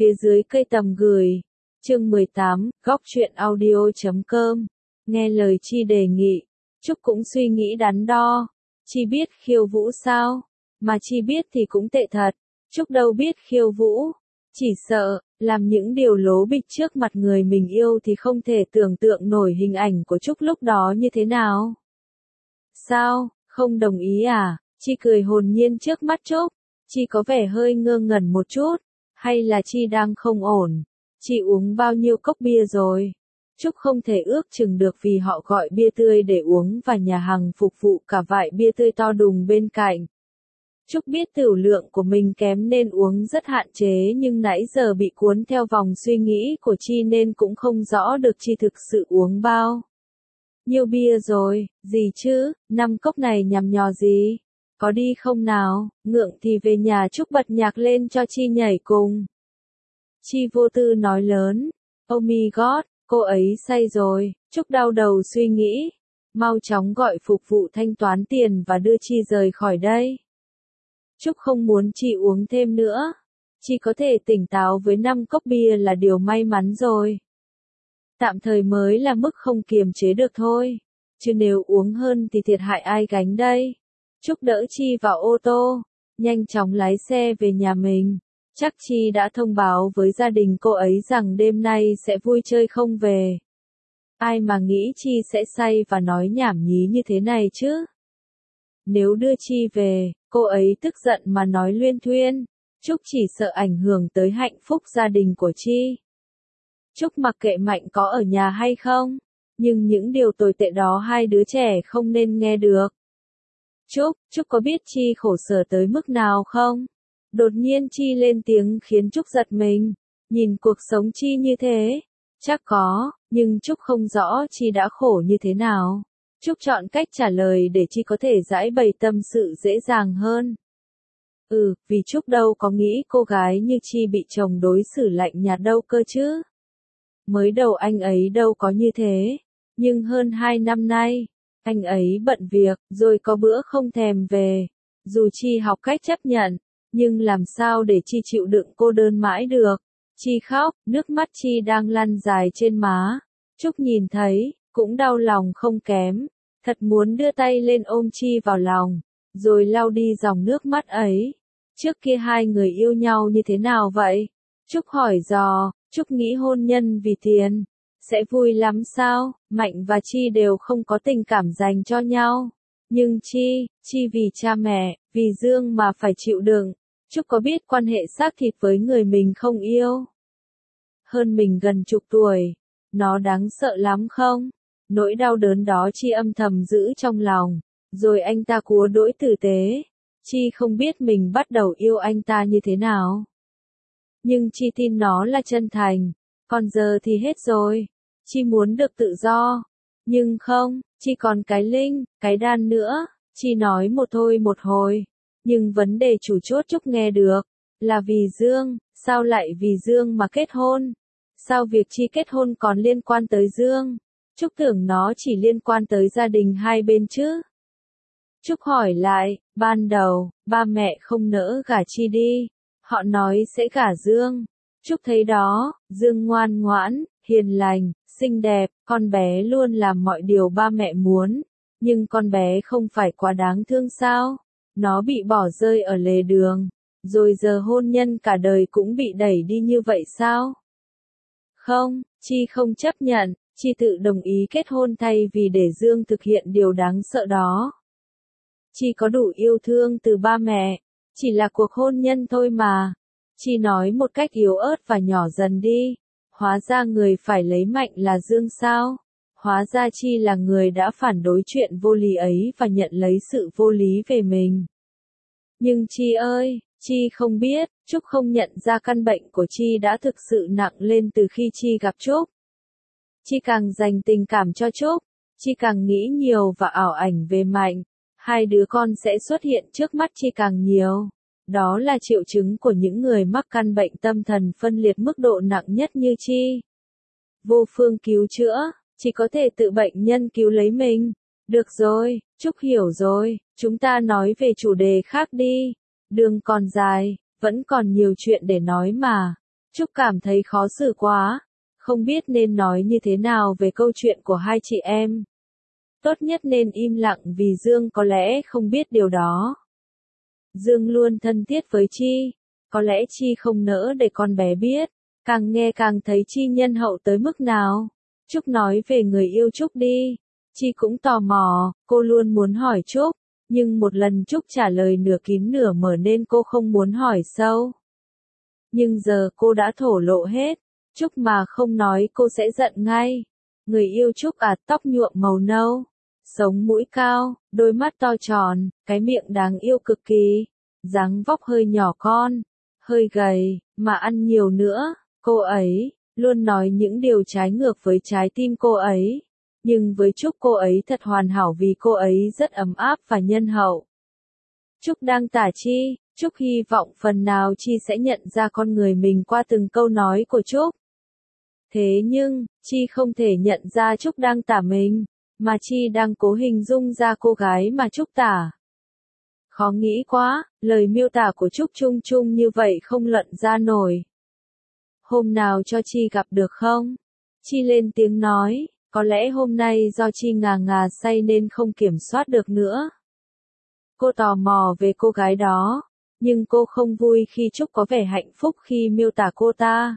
Phía dưới cây tầm gửi. Chương 18, góc truyện audio.com. Nghe lời Chi đề nghị. Trúc cũng suy nghĩ đắn đo. Chi biết khiêu vũ sao? Mà Chi biết thì cũng tệ thật. Trúc đâu biết khiêu vũ. Chỉ sợ, làm những điều lố bịch trước mặt người mình yêu thì không thể tưởng tượng nổi hình ảnh của Trúc lúc đó như thế nào. Sao, không đồng ý à? Chi cười hồn nhiên trước mắt Trúc. Chi có vẻ hơi ngơ ngẩn một chút. Hay là Chi đang không ổn? Chi uống bao nhiêu cốc bia rồi? Trúc không thể ước chừng được vì họ gọi bia tươi để uống và nhà hàng phục vụ cả vại bia tươi to đùng bên cạnh. Trúc biết tửu lượng của mình kém nên uống rất hạn chế nhưng nãy giờ bị cuốn theo vòng suy nghĩ của Chi nên cũng không rõ được Chi thực sự uống bao nhiêu bia rồi. Gì chứ, 5 cốc này nhằm nhò gì? Có đi không nào? Ngượng thì về nhà Trúc bật nhạc lên cho Chi nhảy cùng. Chi vô tư nói lớn. Oh my god, cô ấy say rồi. Trúc đau đầu suy nghĩ. Mau chóng gọi phục vụ thanh toán tiền và đưa Chi rời khỏi đây. Trúc không muốn Chi uống thêm nữa. Chi có thể tỉnh táo với 5 cốc bia là điều may mắn rồi. Tạm thời mới là mức không kiềm chế được thôi. Chứ nếu uống hơn thì thiệt hại ai gánh đây? Trúc đỡ Chi vào ô tô, nhanh chóng lái xe về nhà mình. Chắc Chi đã thông báo với gia đình cô ấy rằng đêm nay sẽ vui chơi không về. Ai mà nghĩ Chi sẽ say và nói nhảm nhí như thế này chứ? Nếu đưa Chi về, cô ấy tức giận mà nói luyên thuyên. Trúc chỉ sợ ảnh hưởng tới hạnh phúc gia đình của Chi. Trúc mặc kệ Mạnh có ở nhà hay không, nhưng những điều tồi tệ đó hai đứa trẻ không nên nghe được. Trúc có biết Chi khổ sở tới mức nào không? Đột nhiên Chi lên tiếng khiến Trúc giật mình. Nhìn cuộc sống Chi như thế, chắc có, nhưng Trúc không rõ Chi đã khổ như thế nào. Trúc chọn cách trả lời để Chi có thể giải bày tâm sự dễ dàng hơn. Vì Trúc đâu có nghĩ cô gái như Chi bị chồng đối xử lạnh nhạt đâu cơ chứ. Mới đầu anh ấy đâu có như thế, nhưng hơn 2 năm nay, anh ấy bận việc, rồi có bữa không thèm về. Dù Chi học cách chấp nhận, nhưng làm sao để Chi chịu đựng cô đơn mãi được. Chi khóc, nước mắt Chi đang lăn dài trên má. Trúc nhìn thấy, cũng đau lòng không kém. Thật muốn đưa tay lên ôm Chi vào lòng, rồi lau đi dòng nước mắt ấy. Trước kia hai người yêu nhau như thế nào vậy? Trúc hỏi dò. Trúc nghĩ hôn nhân vì tiền sẽ vui lắm sao? Mạnh và Chi đều không có tình cảm dành cho nhau. Nhưng Chi vì cha mẹ, vì Dương mà phải chịu đựng. Trúc có biết quan hệ xác thịt với người mình không yêu hơn mình gần chục tuổi, nó đáng sợ lắm không? Nỗi đau đớn đó Chi âm thầm giữ trong lòng, rồi anh ta cúa đỗi tử tế. Chi không biết mình bắt đầu yêu anh ta như thế nào. Nhưng Chi tin nó là chân thành. Còn giờ thì hết rồi. Chi muốn được tự do. Nhưng không, Chi còn cái linh, cái đan nữa. Chi nói một thôi một hồi. Nhưng vấn đề chủ chốt Trúc nghe được là vì Dương. Sao lại vì Dương mà kết hôn? Sao việc Chi kết hôn còn liên quan tới Dương? Trúc tưởng nó chỉ liên quan tới gia đình hai bên chứ. Trúc hỏi lại, ban đầu, ba mẹ không nỡ gả Chi đi. Họ nói sẽ gả Dương. Trúc thấy đó, Dương ngoan ngoãn, hiền lành, xinh đẹp, con bé luôn làm mọi điều ba mẹ muốn. Nhưng con bé không phải quá đáng thương sao? Nó bị bỏ rơi ở lề đường. Rồi giờ hôn nhân cả đời cũng bị đẩy đi như vậy sao? Không, Chi không chấp nhận. Chi tự đồng ý kết hôn thay vì để Dương thực hiện điều đáng sợ đó. Chi có đủ yêu thương từ ba mẹ. Chỉ là cuộc hôn nhân thôi mà. Chi nói một cách yếu ớt và nhỏ dần đi. Hóa ra người phải lấy Mạnh là Dương sao? Hóa ra Chi là người đã phản đối chuyện vô lý ấy và nhận lấy sự vô lý về mình. Nhưng Chi ơi, Chi không biết, Trúc không nhận ra căn bệnh của Chi đã thực sự nặng lên từ khi Chi gặp Trúc. Chi càng dành tình cảm cho Trúc, Chi càng nghĩ nhiều và ảo ảnh về Mạnh. Hai đứa con sẽ xuất hiện trước mắt Chi càng nhiều. Đó là triệu chứng của những người mắc căn bệnh tâm thần phân liệt mức độ nặng nhất như Chi. Vô phương cứu chữa, chỉ có thể tự bệnh nhân cứu lấy mình. Được rồi, Trúc hiểu rồi, chúng ta nói về chủ đề khác đi. Đường còn dài, vẫn còn nhiều chuyện để nói mà. Trúc cảm thấy khó xử quá, không biết nên nói như thế nào về câu chuyện của hai chị em. Tốt nhất nên im lặng vì Dương có lẽ không biết điều đó. Dương luôn thân thiết với Chi, có lẽ Chi không nỡ để con bé biết, càng nghe càng thấy Chi nhân hậu tới mức nào. Trúc nói về người yêu Trúc đi, Chi cũng tò mò, cô luôn muốn hỏi Trúc, nhưng một lần Trúc trả lời nửa kín nửa mở nên cô không muốn hỏi sâu. Nhưng giờ cô đã thổ lộ hết, Trúc mà không nói cô sẽ giận ngay. Người yêu Trúc tóc nhuộm màu nâu, sống mũi cao, đôi mắt to tròn, cái miệng đáng yêu cực kỳ, dáng vóc hơi nhỏ con, hơi gầy, mà ăn nhiều nữa. Cô ấy luôn nói những điều trái ngược với trái tim cô ấy. Nhưng với Trúc cô ấy thật hoàn hảo vì cô ấy rất ấm áp và nhân hậu. Trúc đang tả Chi, Trúc hy vọng phần nào Chi sẽ nhận ra con người mình qua từng câu nói của Trúc. Thế nhưng, Chi không thể nhận ra Trúc đang tả mình, mà Chi đang cố hình dung ra cô gái mà Trúc tả. Khó nghĩ quá, lời miêu tả của Trúc chung chung như vậy không luận ra nổi. Hôm nào cho Chi gặp được không? Chi lên tiếng nói, có lẽ hôm nay do Chi ngà ngà say nên không kiểm soát được nữa. Cô tò mò về cô gái đó, nhưng cô không vui khi Trúc có vẻ hạnh phúc khi miêu tả cô ta.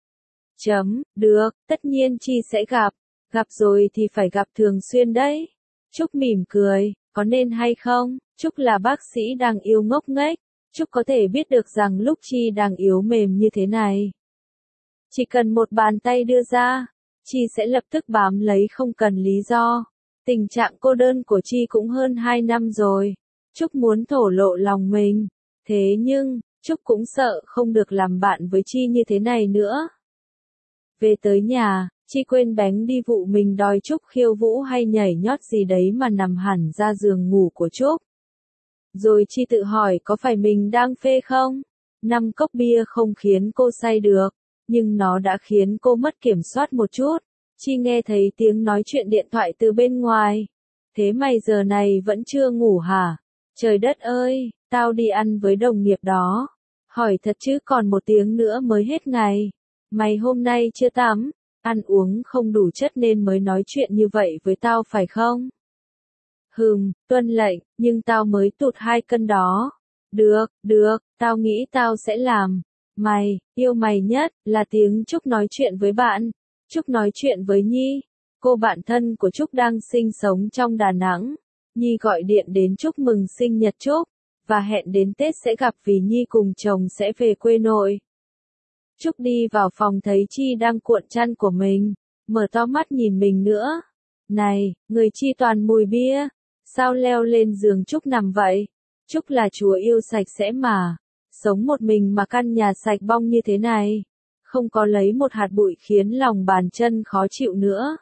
Được, tất nhiên Chi sẽ gặp rồi thì phải gặp thường xuyên đấy. Trúc mỉm cười, có nên hay không? Trúc là bác sĩ đang yêu ngốc nghếch, Trúc có thể biết được rằng lúc Chi đang yếu mềm như thế này. Chỉ cần một bàn tay đưa ra, Chi sẽ lập tức bám lấy không cần lý do. Tình trạng cô đơn của Chi cũng hơn 2 năm rồi. Trúc muốn thổ lộ lòng mình, thế nhưng, Trúc cũng sợ không được làm bạn với Chi như thế này nữa. Về tới nhà, Chi quên bén đi vụ mình đòi Trúc khiêu vũ hay nhảy nhót gì đấy mà nằm hẳn ra giường ngủ của Trúc. Rồi Chi tự hỏi có phải mình đang phê không? 5 cốc bia không khiến cô say được, nhưng nó đã khiến cô mất kiểm soát một chút. Chi nghe thấy tiếng nói chuyện điện thoại từ bên ngoài. Thế mày giờ này vẫn chưa ngủ hả? Trời đất ơi, tao đi ăn với đồng nghiệp đó. Hỏi thật chứ còn 1 tiếng nữa mới hết ngày. Mày hôm nay chưa tắm, ăn uống không đủ chất nên mới nói chuyện như vậy với tao phải không? Tuân lệnh, nhưng tao mới tụt 2 cân đó. Được, tao nghĩ tao sẽ làm. Mày, yêu mày nhất, là tiếng Trúc nói chuyện với bạn. Trúc nói chuyện với Nhi. Cô bạn thân của Trúc đang sinh sống trong Đà Nẵng. Nhi gọi điện đến chúc mừng sinh nhật Trúc, và hẹn đến Tết sẽ gặp vì Nhi cùng chồng sẽ về quê nội. Trúc đi vào phòng thấy Chi đang cuộn chăn của mình, mở to mắt nhìn mình nữa. Này, người Chi toàn mùi bia, sao leo lên giường Trúc nằm vậy? Trúc là chúa yêu sạch sẽ mà, sống một mình mà căn nhà sạch bong như thế này, không có lấy một hạt bụi khiến lòng bàn chân khó chịu nữa.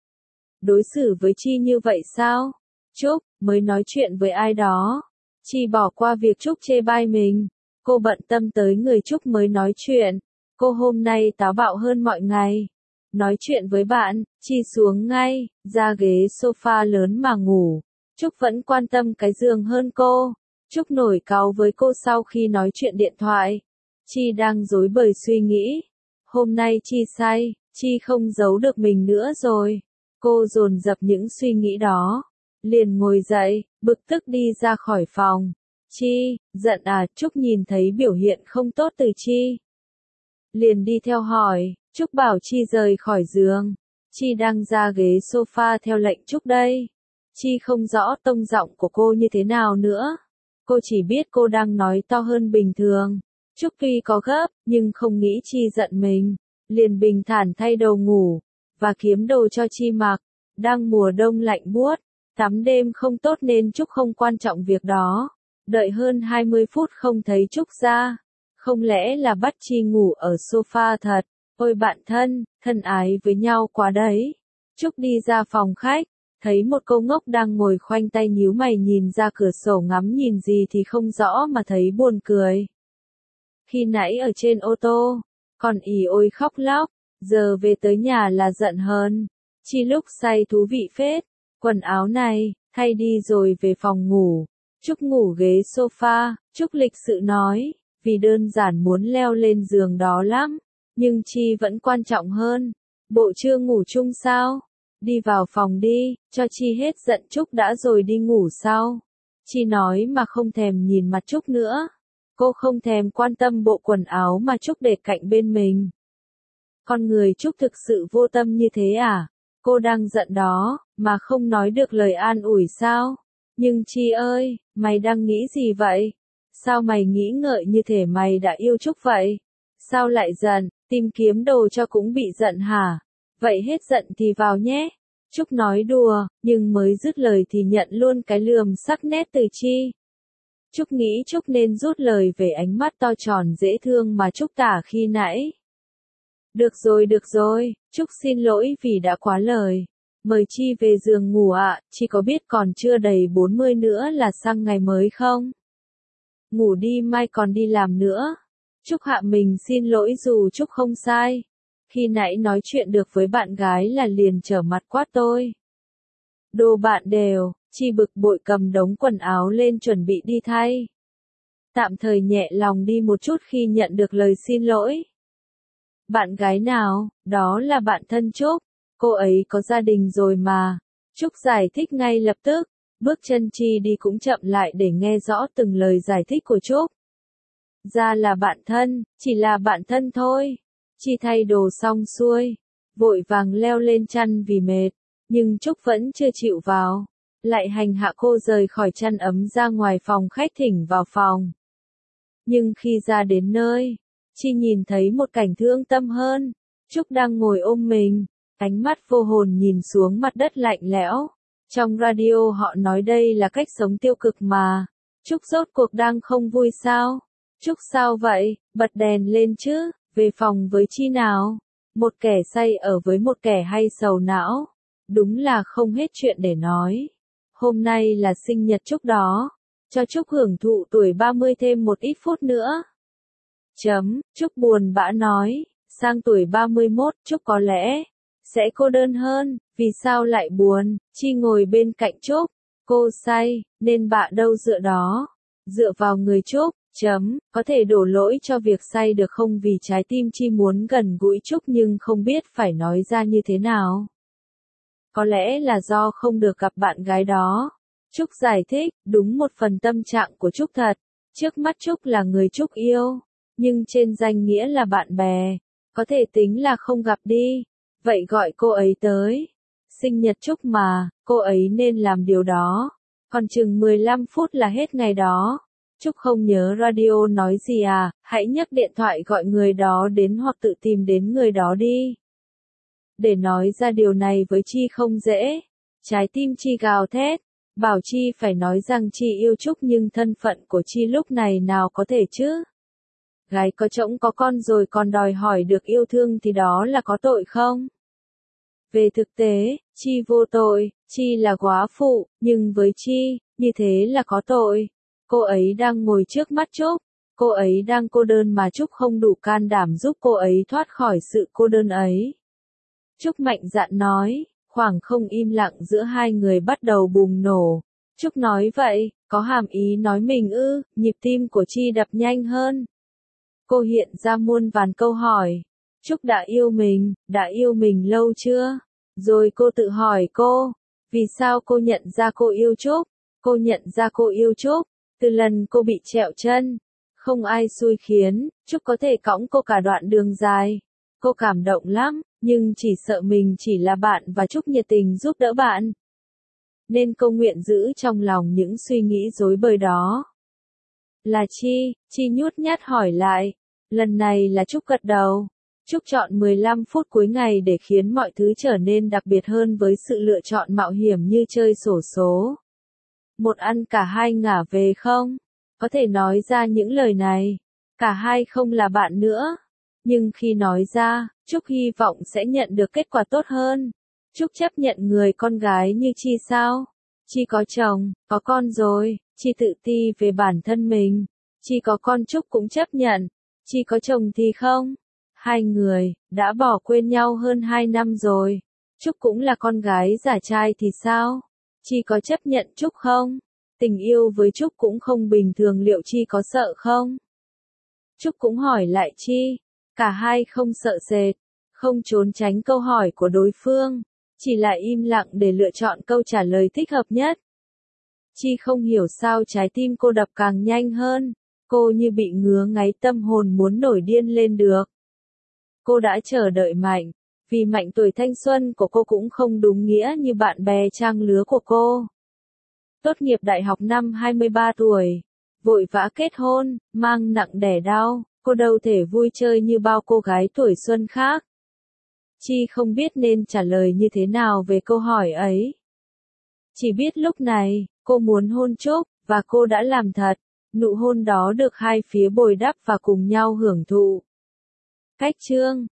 Đối xử với Chi như vậy sao? Trúc mới nói chuyện với ai đó. Chi bỏ qua việc Trúc chê bai mình. Cô bận tâm tới người Trúc mới nói chuyện. Cô hôm nay táo bạo hơn mọi ngày. Nói chuyện với bạn, Chi xuống ngay, ra ghế sofa lớn mà ngủ. Trúc vẫn quan tâm cái giường hơn cô. Trúc nổi cáu với cô sau khi nói chuyện điện thoại. Chi đang rối bời suy nghĩ. Hôm nay Chi say, Chi không giấu được mình nữa rồi. Cô dồn dập những suy nghĩ đó. Liền ngồi dậy, bực tức đi ra khỏi phòng. Chi, giận à? Trúc nhìn thấy biểu hiện không tốt từ Chi. Liền đi theo hỏi, Trúc bảo Chi rời khỏi giường. Chi đang ra ghế sofa theo lệnh Trúc đây. Chi không rõ tông giọng của cô như thế nào nữa. Cô chỉ biết cô đang nói to hơn bình thường. Trúc tuy có gấp, nhưng không nghĩ Chi giận mình. Liền bình thản thay đồ ngủ, và kiếm đồ cho Chi mặc. Đang mùa đông lạnh buốt, tắm đêm không tốt nên Trúc không quan trọng việc đó. Đợi hơn 20 phút không thấy Trúc ra. Không lẽ là bắt Chi ngủ ở sofa thật? Ôi bạn thân, thân ái với nhau quá đấy. Trúc đi ra phòng khách, thấy một cô ngốc đang ngồi khoanh tay nhíu mày nhìn ra cửa sổ ngắm nhìn gì thì không rõ mà thấy buồn cười. Khi nãy ở trên ô tô, còn ỉ ôi khóc lóc, giờ về tới nhà là giận hơn. Chi lúc say thú vị phết, quần áo này, thay đi rồi về phòng ngủ. Trúc ngủ ghế sofa, Trúc lịch sự nói, vì đơn giản muốn leo lên giường đó lắm. Nhưng Chi vẫn quan trọng hơn. Bộ chưa ngủ chung sao? Đi vào phòng đi, cho Chi hết giận Trúc đã rồi đi ngủ sau. Chi nói mà không thèm nhìn mặt Trúc nữa. Cô không thèm quan tâm bộ quần áo mà Trúc để cạnh bên mình. Con người Trúc thực sự vô tâm như thế à? Cô đang giận đó, mà không nói được lời an ủi sao? Nhưng Chi ơi, mày đang nghĩ gì vậy? Sao mày nghĩ ngợi như thể mày đã yêu Trúc vậy? Sao lại giận, tìm kiếm đồ cho cũng bị giận hả? Vậy hết giận thì vào nhé. Trúc nói đùa, nhưng mới dứt lời thì nhận luôn cái lườm sắc nét từ Chi. Trúc nghĩ Trúc nên rút lời về ánh mắt to tròn dễ thương mà Trúc tả khi nãy. Được rồi, Trúc xin lỗi vì đã quá lời. Mời Chi về giường ngủ ạ, Chi có biết còn chưa đầy 40 nữa là sang ngày mới không? Ngủ đi mai còn đi làm nữa. Trúc hạ mình xin lỗi dù Trúc không sai. Khi nãy nói chuyện được với bạn gái là liền trở mặt quát tôi. Đồ bạn đều, Chi bực bội cầm đống quần áo lên chuẩn bị đi thay. Tạm thời nhẹ lòng đi một chút khi nhận được lời xin lỗi. Bạn gái nào, đó là bạn thân Trúc, cô ấy có gia đình rồi mà. Trúc giải thích ngay lập tức, bước chân Chi đi cũng chậm lại để nghe rõ từng lời giải thích của Trúc. Ra là bạn thân, chỉ là bạn thân thôi. Chi thay đồ xong xuôi, vội vàng leo lên chăn vì mệt, nhưng Trúc vẫn chưa chịu vào, lại hành hạ cô rời khỏi chăn ấm ra ngoài phòng khách thỉnh vào phòng. Nhưng khi ra đến nơi, Chi nhìn thấy một cảnh thương tâm hơn. Trúc đang ngồi ôm mình, ánh mắt vô hồn nhìn xuống mặt đất lạnh lẽo. Trong radio họ nói đây là cách sống tiêu cực mà. Trúc rốt cuộc đang không vui sao? Trúc sao vậy? Bật đèn lên chứ, về phòng với Chi nào? Một kẻ say ở với một kẻ hay sầu não. Đúng là không hết chuyện để nói. Hôm nay là sinh nhật Trúc đó. Cho Trúc hưởng thụ tuổi 30 thêm một ít phút nữa. Trúc buồn bã nói, sang tuổi 31 Trúc có lẽ sẽ cô đơn hơn, vì sao lại buồn? Chi ngồi bên cạnh Trúc, cô say, nên bạ đâu dựa đó, dựa vào người Trúc. Có thể đổ lỗi cho việc say được không vì trái tim Chi muốn gần gũi Trúc nhưng không biết phải nói ra như thế nào. Có lẽ là do không được gặp bạn gái đó. Trúc giải thích, đúng một phần tâm trạng của Trúc thật. Trước mắt Trúc là người Trúc yêu, nhưng trên danh nghĩa là bạn bè, có thể tính là không gặp đi. Vậy gọi cô ấy tới. Sinh nhật Trúc mà, cô ấy nên làm điều đó. Còn chừng 15 phút là hết ngày đó. Trúc không nhớ radio nói gì à, hãy nhấc điện thoại gọi người đó đến hoặc tự tìm đến người đó đi. Để nói ra điều này với Chi không dễ. Trái tim Chi gào thét, bảo Chi phải nói rằng Chi yêu Trúc nhưng thân phận của Chi lúc này nào có thể chứ. Gái có chồng có con rồi còn đòi hỏi được yêu thương thì đó là có tội không? Về thực tế, Chi vô tội, Chi là góa phụ, nhưng với Chi, như thế là có tội. Cô ấy đang ngồi trước mắt Trúc, cô ấy đang cô đơn mà Trúc không đủ can đảm giúp cô ấy thoát khỏi sự cô đơn ấy. Trúc mạnh dạn nói, khoảng không im lặng giữa hai người bắt đầu bùng nổ. Trúc nói vậy, có hàm ý nói mình ư? Nhịp tim của Chi đập nhanh hơn. Cô hiện ra muôn vàn câu hỏi. Trúc đã yêu mình lâu chưa? Rồi cô tự hỏi cô, vì sao cô nhận ra cô yêu Trúc? Cô nhận ra cô yêu Trúc, từ lần cô bị trẹo chân. Không ai xui khiến, Trúc có thể cõng cô cả đoạn đường dài. Cô cảm động lắm, nhưng chỉ sợ mình chỉ là bạn và Trúc nhiệt tình giúp đỡ bạn. Nên cô nguyện giữ trong lòng những suy nghĩ rối bời đó. Là Chi nhút nhát hỏi lại. Lần này là Trúc gật đầu. Trúc chọn 15 phút cuối ngày để khiến mọi thứ trở nên đặc biệt hơn với sự lựa chọn mạo hiểm như chơi xổ số. Một ăn cả hai ngả về không? Có thể nói ra những lời này. Cả hai không là bạn nữa. Nhưng khi nói ra, Trúc hy vọng sẽ nhận được kết quả tốt hơn. Trúc chấp nhận người con gái như Chi sao? Chi có chồng, có con rồi, Chi tự ti về bản thân mình. Chi có con Trúc cũng chấp nhận. Chi có chồng thì không. Hai người, đã bỏ quên nhau hơn 2 năm rồi. Trúc cũng là con gái giả trai thì sao? Chi có chấp nhận Trúc không? Tình yêu với Trúc cũng không bình thường liệu Chi có sợ không? Trúc cũng hỏi lại Chi. Cả hai không sợ sệt, không trốn tránh câu hỏi của đối phương, chỉ là im lặng để lựa chọn câu trả lời thích hợp nhất. Chi không hiểu sao trái tim cô đập càng nhanh hơn, cô như bị ngứa ngáy tâm hồn muốn nổi điên lên được. Cô đã chờ đợi Mạnh, vì Mạnh tuổi thanh xuân của cô cũng không đúng nghĩa như bạn bè trang lứa của cô. Tốt nghiệp đại học năm 23 tuổi, vội vã kết hôn, mang nặng đẻ đau, cô đâu thể vui chơi như bao cô gái tuổi xuân khác. Chi không biết nên trả lời như thế nào về câu hỏi ấy. Chỉ biết lúc này, cô muốn hôn Trúc, và cô đã làm thật. Nụ hôn đó được hai phía bồi đắp và cùng nhau hưởng thụ. Cách chương